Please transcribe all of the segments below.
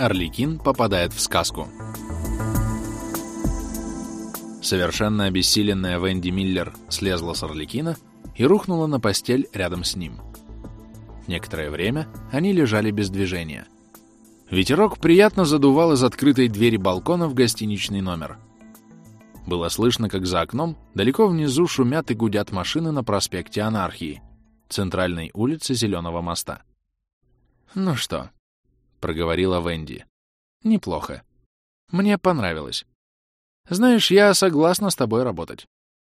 Арлекин попадает в сказку. Совершенно обессиленная Венди Миллер слезла с Арлекина и рухнула на постель рядом с ним. Некоторое время они лежали без движения. Ветерок приятно задувал из открытой двери балкона в гостиничный номер. Было слышно, как за окном далеко внизу шумят и гудят машины на проспекте Анархии, центральной улице Зеленого моста. «Ну что?» — проговорила Венди. «Неплохо. Мне понравилось. Знаешь, я согласна с тобой работать.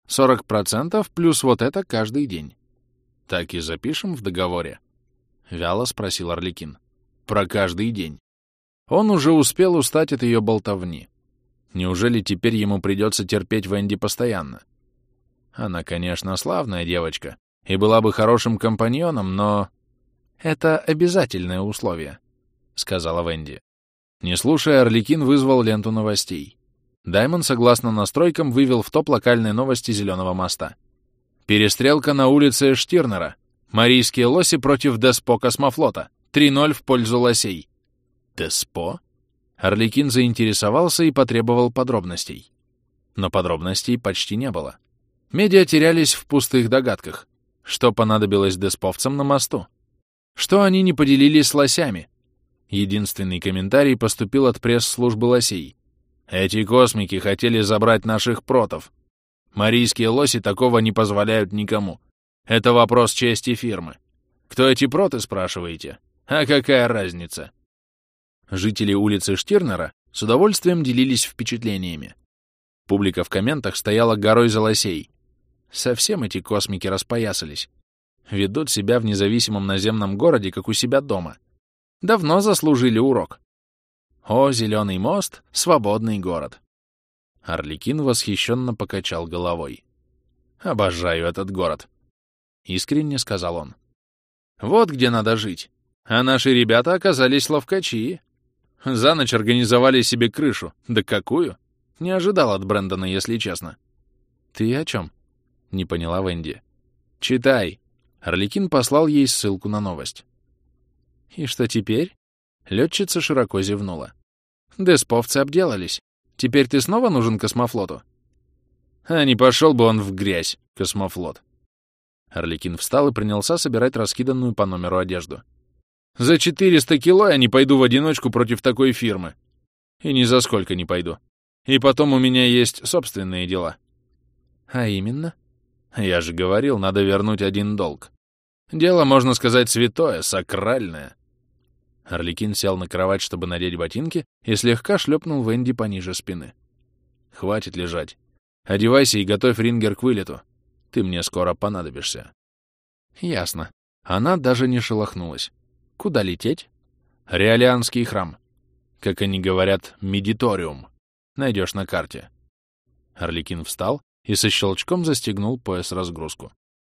40% плюс вот это каждый день. Так и запишем в договоре?» — вяло спросил Арлекин. «Про каждый день». Он уже успел устать от ее болтовни. Неужели теперь ему придется терпеть Венди постоянно? Она, конечно, славная девочка и была бы хорошим компаньоном, но... «Это обязательное условие», — сказала Венди. Не слушая, Арлекин вызвал ленту новостей. Даймон, согласно настройкам, вывел в топ локальные новости Зеленого моста. Перестрелка на улице Штирнера. Марийские лоси против Деспо космофлота. 3-0 в пользу лосей. Деспо? Арлекин заинтересовался и потребовал подробностей. Но подробностей почти не было. Медиа терялись в пустых догадках. Что понадобилось десповцам на мосту? Что они не поделились с лосями? Единственный комментарий поступил от пресс-службы лосей. Эти космики хотели забрать наших протов. Марийские лоси такого не позволяют никому. Это вопрос чести фирмы. Кто эти проты, спрашиваете? А какая разница? Жители улицы Штирнера с удовольствием делились впечатлениями. Публика в комментах стояла горой за лосей. Совсем эти космики распоясались. Ведут себя в независимом наземном городе, как у себя дома. Давно заслужили урок. О, Зеленый мост, свободный город. Арлекин восхищенно покачал головой. Обожаю этот город. Искренне сказал он. Вот где надо жить. А наши ребята оказались ловкачи. За ночь организовали себе крышу. Да какую? Не ожидал от Брэндона, если честно. Ты о чем? Не поняла Венди. Читай. Арлекин послал ей ссылку на новость. И что теперь? Летчица широко зевнула. Десповцы обделались. Теперь ты снова нужен космофлоту? А не пошел бы он в грязь, космофлот. Арлекин встал и принялся собирать раскиданную по номеру одежду. За 400 кило я не пойду в одиночку против такой фирмы. И ни за сколько не пойду. И потом у меня есть собственные дела. А именно? Я же говорил, надо вернуть один долг. Дело, можно сказать, святое, сакральное. Арлекин сел на кровать, чтобы надеть ботинки, и слегка шлепнул Венди пониже спины. Хватит лежать. Одевайся и готовь рингер к вылету. Ты мне скоро понадобишься. Ясно. Она даже не шелохнулась. Куда лететь? Реалианский храм. Как они говорят, медиториум. Найдешь на карте. Арлекин встал и со щелчком застегнул пояс-разгрузку.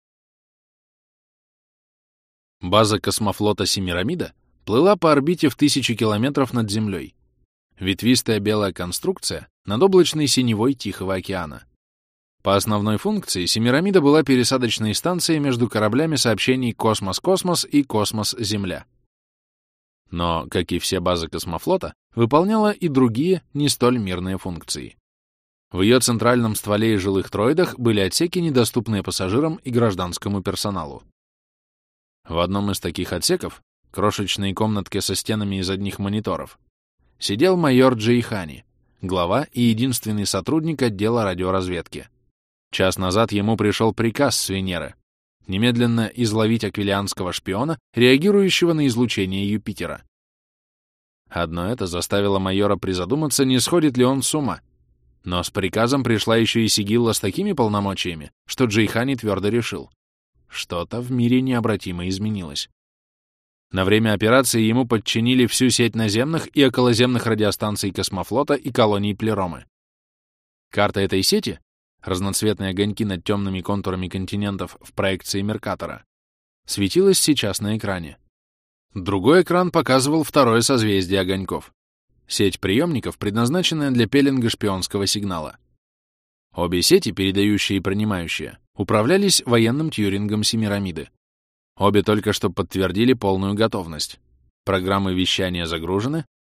База космофлота Семирамида плыла по орбите в 1000 километров над Землей. Ветвистая белая конструкция над облачной синевой Тихого океана. По основной функции Семирамида была пересадочной станцией между кораблями сообщений «Космос-Космос» и «Космос-Земля». Но, как и все базы космофлота, выполняла и другие, не столь мирные функции. В ее центральном стволе и жилых троидах были отсеки, недоступные пассажирам и гражданскому персоналу. В одном из таких отсеков, крошечной комнатке со стенами из одних мониторов, сидел майор Джейхани, глава и единственный сотрудник отдела радиоразведки. Час назад ему пришел приказ с Венеры немедленно изловить аквилианского шпиона, реагирующего на излучение Юпитера. Одно это заставило майора призадуматься, не сходит ли он с ума. Но с приказом пришла еще и Сигилла с такими полномочиями, что Джейхани твердо решил. Что-то в мире необратимо изменилось. На время операции ему подчинили всю сеть наземных и околоземных радиостанций космофлота и колоний Плеромы. Карта этой сети, разноцветные огоньки над темными контурами континентов в проекции Меркатора, светилась сейчас на экране. Другой экран показывал второе созвездие огоньков. Сеть приемников, предназначенная для пеленга шпионского сигнала. Обе сети, передающие и принимающие, управлялись военным тьюрингом Семирамиды. Обе только что подтвердили полную готовность. Программы вещания загружены,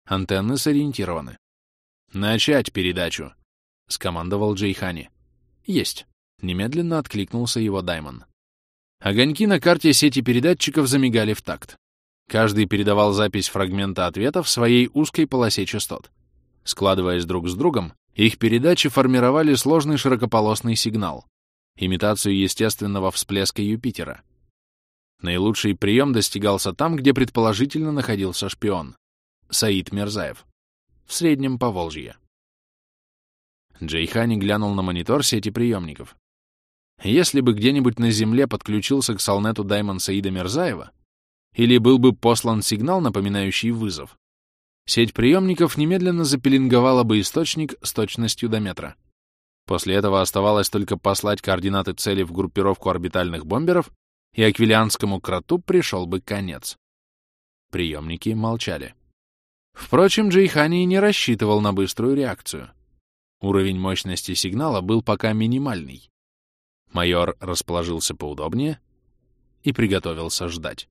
Антенны сориентированы. «Начать передачу!» — скомандовал Джейхани. «Есть!» — немедленно откликнулся его Даймон. Огоньки на карте сети передатчиков замигали в такт. Каждый передавал запись фрагмента ответа в своей узкой полосе частот. Складываясь друг с другом, их передачи формировали сложный широкополосный сигнал, имитацию естественного всплеска Юпитера. Наилучший прием достигался там, где предположительно находился шпион — Саид Мирзаев, в Среднем Поволжье. Джейхани глянул на монитор сети приемников. Если бы где-нибудь на Земле подключился к Салнету Даймон Саида Мирзаева, или был бы послан сигнал, напоминающий вызов, сеть приемников немедленно запеленговала бы источник с точностью до метра. После этого оставалось только послать координаты цели в группировку орбитальных бомберов, и аквилианскому кроту пришел бы конец. Приемники молчали. Впрочем, Джейхани не рассчитывал на быструю реакцию. Уровень мощности сигнала был пока минимальный. Майор расположился поудобнее и приготовился ждать.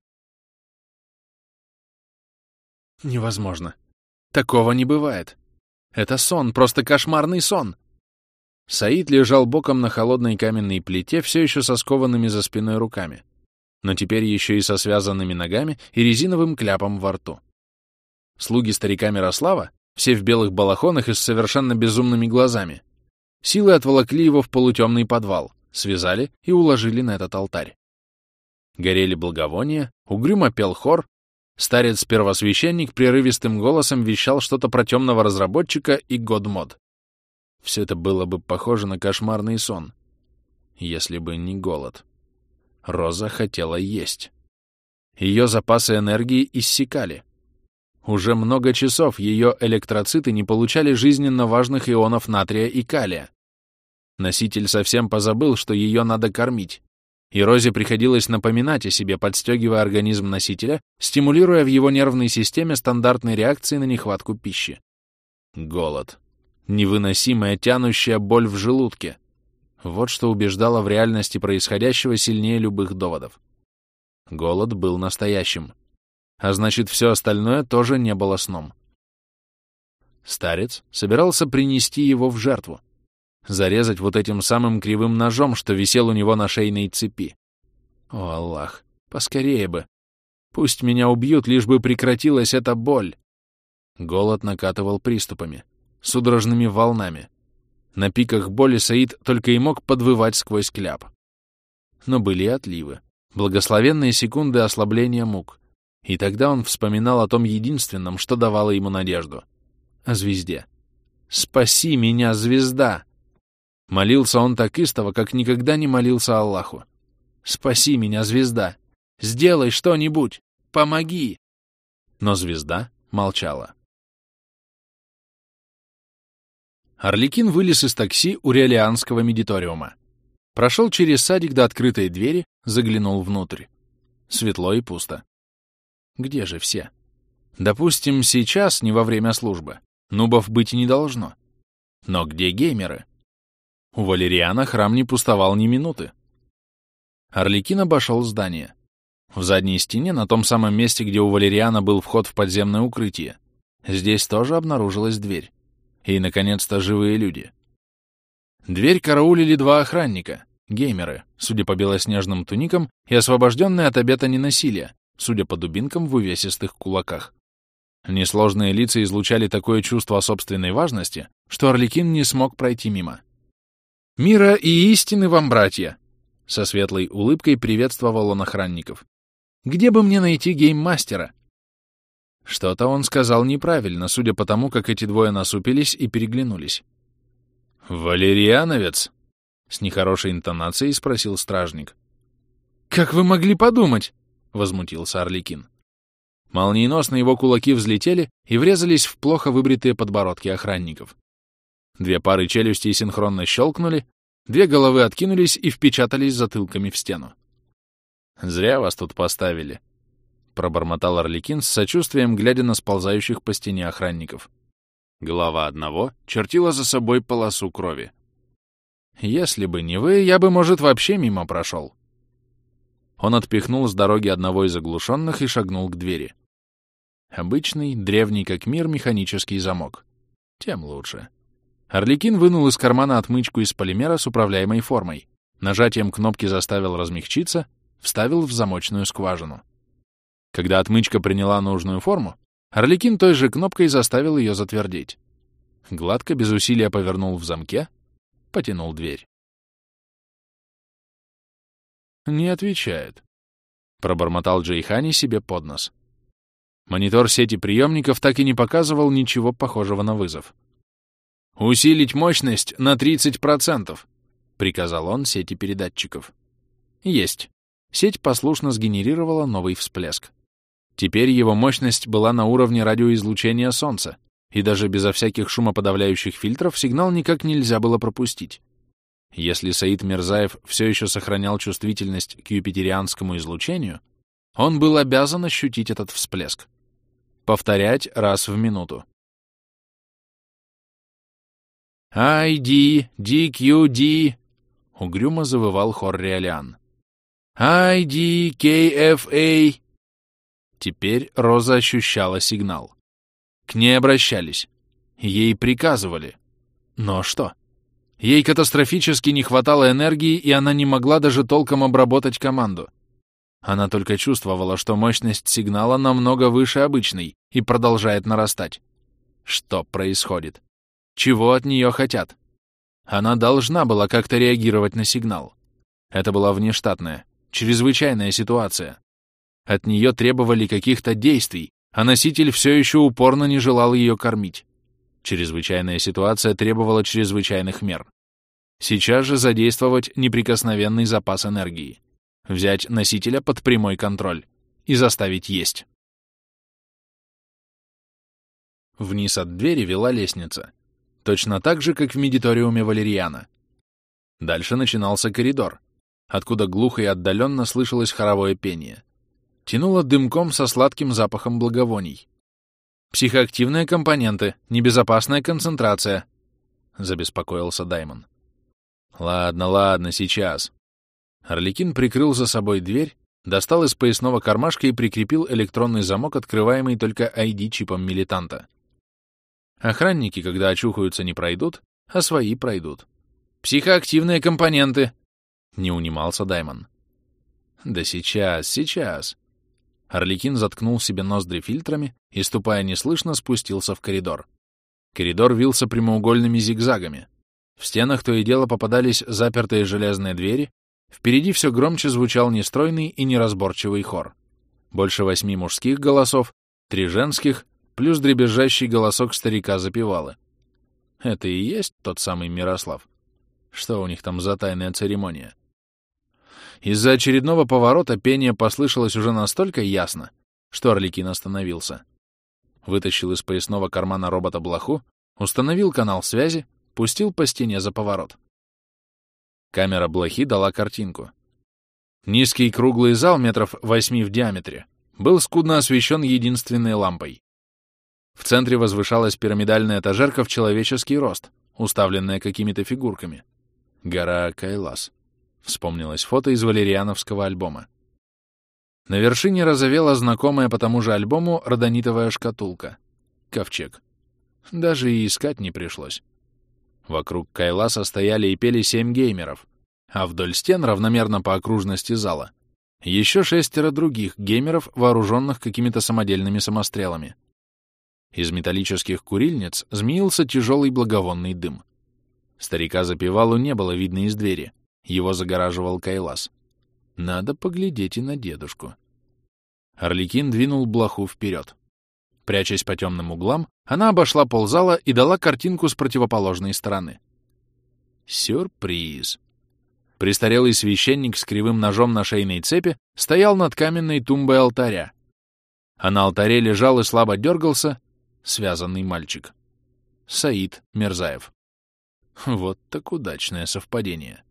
Невозможно. Такого не бывает. Это сон, просто кошмарный сон. Саид лежал боком на холодной каменной плите, все еще со скованными за спиной руками, но теперь еще и со связанными ногами и резиновым кляпом во рту. Слуги старика Мирослава, все в белых балахонах и с совершенно безумными глазами, силой отволокли его в полутемный подвал, связали и уложили на этот алтарь. Горели благовония, угрюмо пел хор, старец-первосвященник прерывистым голосом вещал что-то про темного разработчика и годмод. Все это было бы похоже на кошмарный сон, если бы не голод. Роза хотела есть. Ее запасы энергии иссякали. Уже много часов ее электроциты не получали жизненно важных ионов натрия и калия. Носитель совсем позабыл, что ее надо кормить, и Розе приходилось напоминать о себе, подстегивая организм носителя, стимулируя в его нервной системе стандартные реакции на нехватку пищи. Голод. Невыносимая тянущая боль в желудке. Вот что убеждало в реальности происходящего сильнее любых доводов. Голод был настоящим. А значит, все остальное тоже не было сном. Старец собирался принести его в жертву. Зарезать вот этим самым кривым ножом, что висел у него на шейной цепи. О, Аллах, поскорее бы. Пусть меня убьют, лишь бы прекратилась эта боль. Голод накатывал приступами, судорожными волнами. На пиках боли Саид только и мог подвывать сквозь кляп. Но были и отливы, благословенные секунды ослабления мук. И тогда он вспоминал о том единственном, что давало ему надежду. О звезде. «Спаси меня, звезда!» Молился он так истово, как никогда не молился Аллаху. «Спаси меня, звезда! Сделай что-нибудь! Помоги!» Но звезда молчала. Арлекин вылез из такси у Релианского медиториума. Прошел через садик до открытой двери, заглянул внутрь. Светло и пусто. Где же все? Допустим, сейчас, не во время службы. Нубов быть не должно. Но где геймеры? У Валериана храм не пустовал ни минуты. Арлекин обошел здание. В задней стене, на том самом месте, где у Валериана был вход в подземное укрытие, здесь тоже обнаружилась дверь. И, наконец-то, живые люди. Дверь караулили два охранника, геймеры, судя по белоснежным туникам, и освобожденные от обета ненасилия, судя по дубинкам в увесистых кулаках. Несложные лица излучали такое чувство собственной важности, что Арлекин не смог пройти мимо. «Мира и истины вам, братья!» Со светлой улыбкой приветствовал он охранников. «Где бы мне найти гейммастера?» Что-то он сказал неправильно, судя по тому, как эти двое насупились и переглянулись. «Валериановец?» — с нехорошей интонацией спросил стражник. «Как вы могли подумать?» — возмутился Арлекин. Молниеносно его кулаки взлетели и врезались в плохо выбритые подбородки охранников. Две пары челюстей синхронно щелкнули, две головы откинулись и впечатались затылками в стену. «Зря вас тут поставили», — пробормотал Арлекин с сочувствием, глядя на сползающих по стене охранников. Голова одного чертила за собой полосу крови. «Если бы не вы, я бы, может, вообще мимо прошел». Он отпихнул с дороги одного из оглушенных и шагнул к двери. Обычный, древний как мир, механический замок. Тем лучше. Арлекин вынул из кармана отмычку из полимера с управляемой формой. Нажатием кнопки заставил размягчиться, вставил в замочную скважину. Когда отмычка приняла нужную форму, Арлекин той же кнопкой заставил ее затвердеть. Гладко, без усилия повернул в замке, потянул дверь. «Не отвечает», — пробормотал Джейхани себе под нос. Монитор сети приемников так и не показывал ничего похожего на вызов. «Усилить мощность на 30%, — приказал он сети передатчиков. «Есть». Сеть послушно сгенерировала новый всплеск. Теперь его мощность была на уровне радиоизлучения Солнца, и даже безо всяких шумоподавляющих фильтров сигнал никак нельзя было пропустить. Если Саид Мирзаев все еще сохранял чувствительность к юпитерианскому излучению, он был обязан ощутить этот всплеск. Повторять раз в минуту. «ID, DQD», — угрюмо завывал хор Риолиан. «ID, KFA». Теперь Роза ощущала сигнал. К ней обращались. Ей приказывали. Но что? Ей катастрофически не хватало энергии, и она не могла даже толком обработать команду. Она только чувствовала, что мощность сигнала намного выше обычной и продолжает нарастать. Что происходит? Чего от нее хотят? Она должна была как-то реагировать на сигнал. Это была внештатная, чрезвычайная ситуация. От нее требовали каких-то действий, а носитель все еще упорно не желал ее кормить. Чрезвычайная ситуация требовала чрезвычайных мер. Сейчас же задействовать неприкосновенный запас энергии. Взять носителя под прямой контроль и заставить есть. Вниз от двери вела лестница. Точно так же, как в медиториуме Валериана. Дальше начинался коридор, откуда глухо и отдаленно слышалось хоровое пение. Тянуло дымком со сладким запахом благовоний. «Психоактивные компоненты, небезопасная концентрация», — забеспокоился Даймон. «Ладно, ладно, сейчас». Арлекин прикрыл за собой дверь, достал из поясного кармашка и прикрепил электронный замок, открываемый только ID-чипом милитанта. Охранники, когда очухаются, не пройдут, а свои пройдут. «Психоактивные компоненты!» — не унимался Даймон. «Да сейчас». Арлекин заткнул себе ноздри фильтрами и, ступая неслышно, спустился в коридор. Коридор вился прямоугольными зигзагами. В стенах то и дело попадались запертые железные двери, впереди все громче звучал нестройный и неразборчивый хор. Больше 8 мужских голосов, 3 женских, плюс дребезжащий голосок старика-запевалы. Это и есть тот самый Мирослав? Что у них там за тайная церемония? Из-за очередного поворота пение послышалось уже настолько ясно, что Арлекин остановился. Вытащил из поясного кармана робота блоху, установил канал связи, пустил по стене за поворот. Камера блохи дала картинку. Низкий круглый зал метров 8 в диаметре был скудно освещен единственной лампой. В центре возвышалась пирамидальная этажерка в человеческий рост, уставленная какими-то фигурками. Гора Кайлас. Вспомнилось фото из валериановского альбома. На вершине разовела знакомая по тому же альбому родонитовая шкатулка. Ковчег. Даже и искать не пришлось. Вокруг Кайласа стояли и пели 7 геймеров, а вдоль стен, равномерно по окружности зала, еще 6 других геймеров, вооруженных какими-то самодельными самострелами. Из металлических курильниц змеился тяжелый благовонный дым. Старика-запевалу не было видно из двери. Его загораживал Кайлас. Надо поглядеть и на дедушку. Арлекин двинул блоху вперед. Прячась по темным углам, она обошла ползала и дала картинку с противоположной стороны. Сюрприз! Престарелый священник с кривым ножом на шейной цепи стоял над каменной тумбой алтаря. А на алтаре лежал и слабо дергался связанный мальчик. Саид Мирзаев. Вот так удачное совпадение.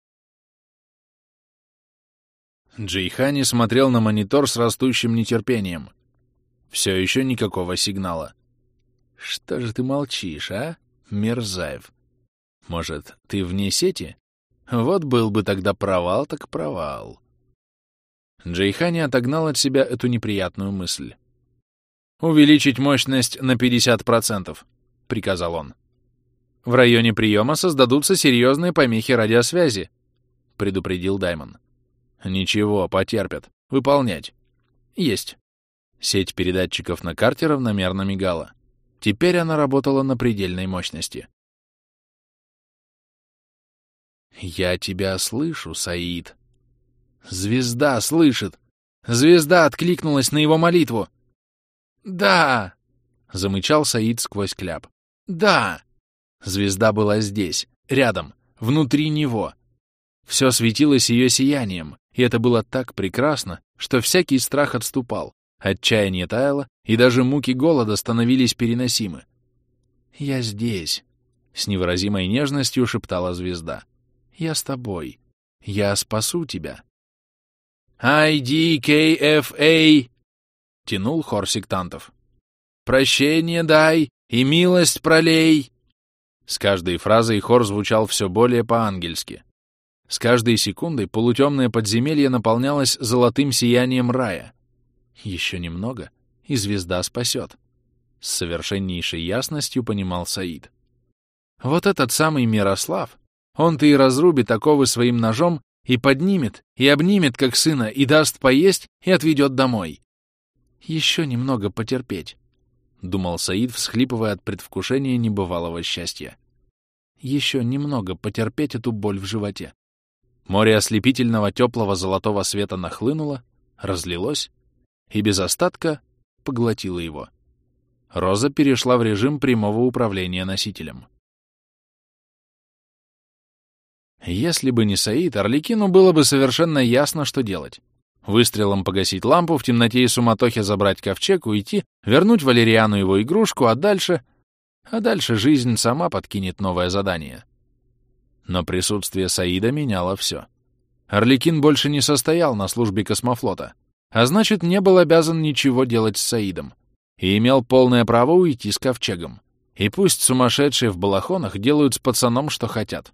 Джейхани смотрел на монитор с растущим нетерпением. Все еще никакого сигнала. Что же ты молчишь, а, Мирзаев? Может, ты вне сети? Вот был бы тогда провал, так провал. Джейхани отогнал от себя эту неприятную мысль. «Увеличить мощность на 50%, — приказал он. «В районе приема создадутся серьезные помехи радиосвязи», — предупредил Даймон. «Ничего, потерпят. Выполнять». «Есть». Сеть передатчиков на карте равномерно мигала. Теперь она работала на предельной мощности. «Я тебя слышу, Саид». «Звезда слышит! Звезда откликнулась на его молитву!» «Да!» — замычал Саид сквозь кляп. «Да!» Звезда была здесь, рядом, внутри него. Все светилось ее сиянием, и это было так прекрасно, что всякий страх отступал, отчаяние таяло, и даже муки голода становились переносимы. «Я здесь», — с невыразимой нежностью шептала звезда. «Я с тобой. Я спасу тебя». «IDKFA!» — тянул хор сектантов. «Прощение дай и милость пролей!» С каждой фразой хор звучал все более по-ангельски. С каждой секундой полутемное подземелье наполнялось золотым сиянием рая. Еще немного, и звезда спасет. С совершеннейшей ясностью понимал Саид. Вот этот самый Мирослав, он-то и разрубит оковы своим ножом, и поднимет, и обнимет, как сына, и даст поесть, и отведет домой. Еще немного потерпеть, — думал Саид, всхлипывая от предвкушения небывалого счастья. Еще немного потерпеть эту боль в животе. Море ослепительного теплого золотого света нахлынуло, разлилось и без остатка поглотило его. Роза перешла в режим прямого управления носителем. Если бы не Саид, Арлекину было бы совершенно ясно, что делать. Выстрелом погасить лампу, в темноте и суматохе забрать ковчег, уйти, вернуть Валериану его игрушку, а дальше жизнь сама подкинет новое задание. Но присутствие Саида меняло все. Арлекин больше не состоял на службе космофлота, а значит, не был обязан ничего делать с Саидом, и имел полное право уйти с ковчегом. И пусть сумасшедшие в балахонах делают с пацаном, что хотят.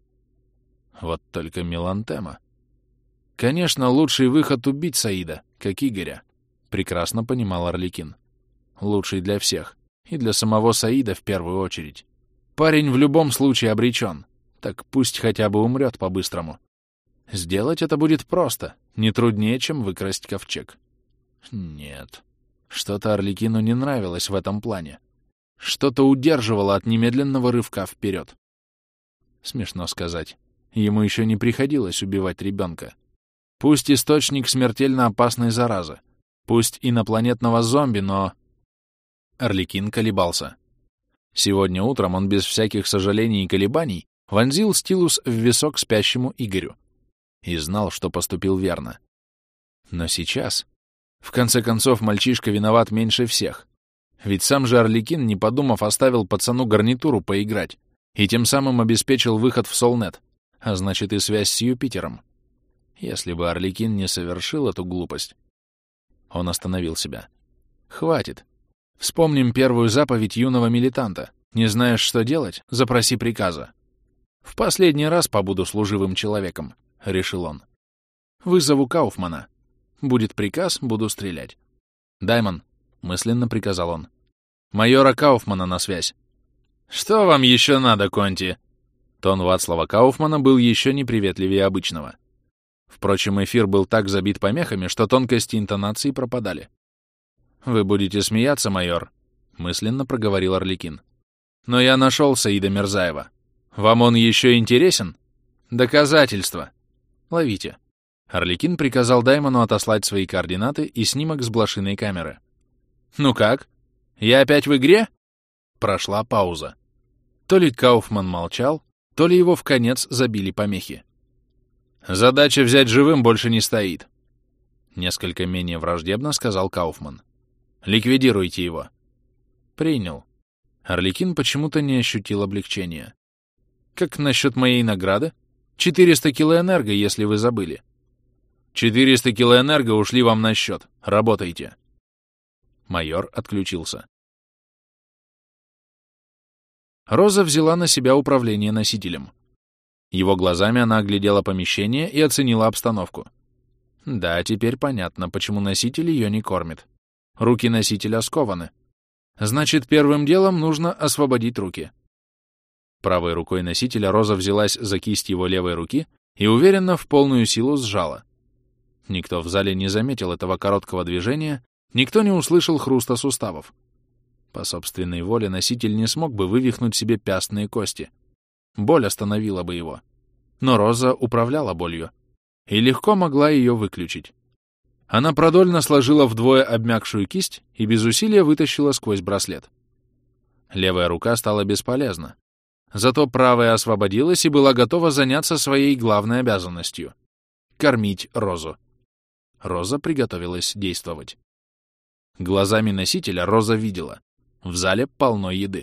Вот только Мелантема. Конечно, лучший выход — убить Саида, как Игоря, прекрасно понимал Арлекин. Лучший для всех, и для самого Саида в первую очередь. Парень в любом случае обречен, так пусть хотя бы умрет по-быстрому. Сделать это будет просто, не труднее, чем выкрасть ковчег. Нет, что-то Арлекину не нравилось в этом плане. Что-то удерживало от немедленного рывка вперед. Смешно сказать. Ему еще не приходилось убивать ребенка. Пусть источник смертельно опасной заразы, пусть инопланетного зомби, но... Арлекин колебался. Сегодня утром он без всяких сожалений и колебаний вонзил стилус в висок спящему Игорю и знал, что поступил верно. Но сейчас... В конце концов, мальчишка виноват меньше всех. Ведь сам же Арлекин, не подумав, оставил пацану гарнитуру поиграть и тем самым обеспечил выход в Солнет, а значит и связь с Юпитером. Если бы Арлекин не совершил эту глупость... Он остановил себя. Хватит. Вспомним первую заповедь юного милитанта. Не знаешь, что делать? Запроси приказа. В последний раз побуду служивым человеком, — решил он. Вызову Кауфмана. Будет приказ, буду стрелять. Даймон, — мысленно приказал он. Майора Кауфмана на связь. Что вам еще надо, Конти? Тон Вацлава Кауфмана был еще неприветливее обычного. Впрочем, эфир был так забит помехами, что тонкости интонации пропадали. «Вы будете смеяться, майор», — мысленно проговорил Арлекин. «Но я нашел Саида Мирзаева. Вам он еще интересен? Доказательства. Ловите». Арлекин приказал Даймону отослать свои координаты и снимок с блошиной камеры. «Ну как? Я опять в игре?» Прошла пауза. То ли Кауфман молчал, то ли его вконец забили помехи. «Задача взять живым больше не стоит», — несколько менее враждебно сказал Кауфман. «Ликвидируйте его». «Принял». Арлекин почему-то не ощутил облегчения. «Как насчет моей награды? 400 килоэнерго, если вы забыли». 400 килоэнерго ушли вам на счет. Работайте». Майор отключился. Роза взяла на себя управление носителем. Его глазами она оглядела помещение и оценила обстановку. Да, теперь понятно, почему носитель ее не кормит. Руки носителя скованы. Значит, первым делом нужно освободить руки. Правой рукой носителя Роза взялась за кисть его левой руки и уверенно в полную силу сжала. Никто в зале не заметил этого короткого движения, никто не услышал хруста суставов. По собственной воле носитель не смог бы вывихнуть себе пястные кости. Боль остановила бы его. Но Роза управляла болью и легко могла ее выключить. Она продольно сложила вдвое обмякшую кисть и без усилия вытащила сквозь браслет. Левая рука стала бесполезна. Зато правая освободилась и была готова заняться своей главной обязанностью — кормить Розу. Роза приготовилась действовать. Глазами носителя Роза видела. В зале полно еды.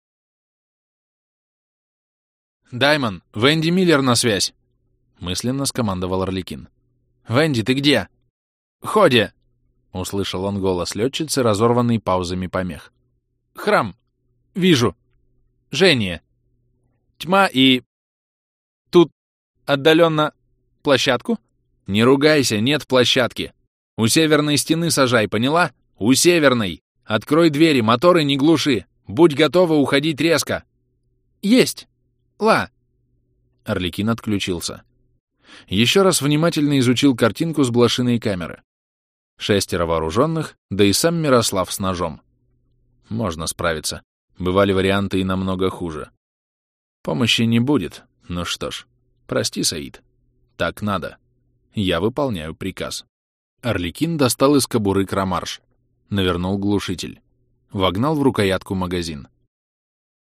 «Даймон, Венди Миллер на связь!» — мысленно скомандовал Арлекин. «Венди, ты где?» «Ходе!» — услышал он голос летчицы, разорванный паузами помех. «Храм! Вижу! Жение! Тьма и... Тут отдаленно... Площадку?» «Не ругайся, нет площадки! У северной стены сажай, поняла? У северной! Открой двери, моторы не глуши! Будь готова уходить резко!» «Есть! Ла!» Арлекин отключился. Еще раз внимательно изучил картинку с блошиной камеры. 6 вооруженных, да и сам Мирослав с ножом. Можно справиться. Бывали варианты и намного хуже. Помощи не будет. Ну что ж, прости, Саид. Так надо. Я выполняю приказ. Арлекин достал из кобуры крамарш. Навернул глушитель. Вогнал в рукоятку магазин.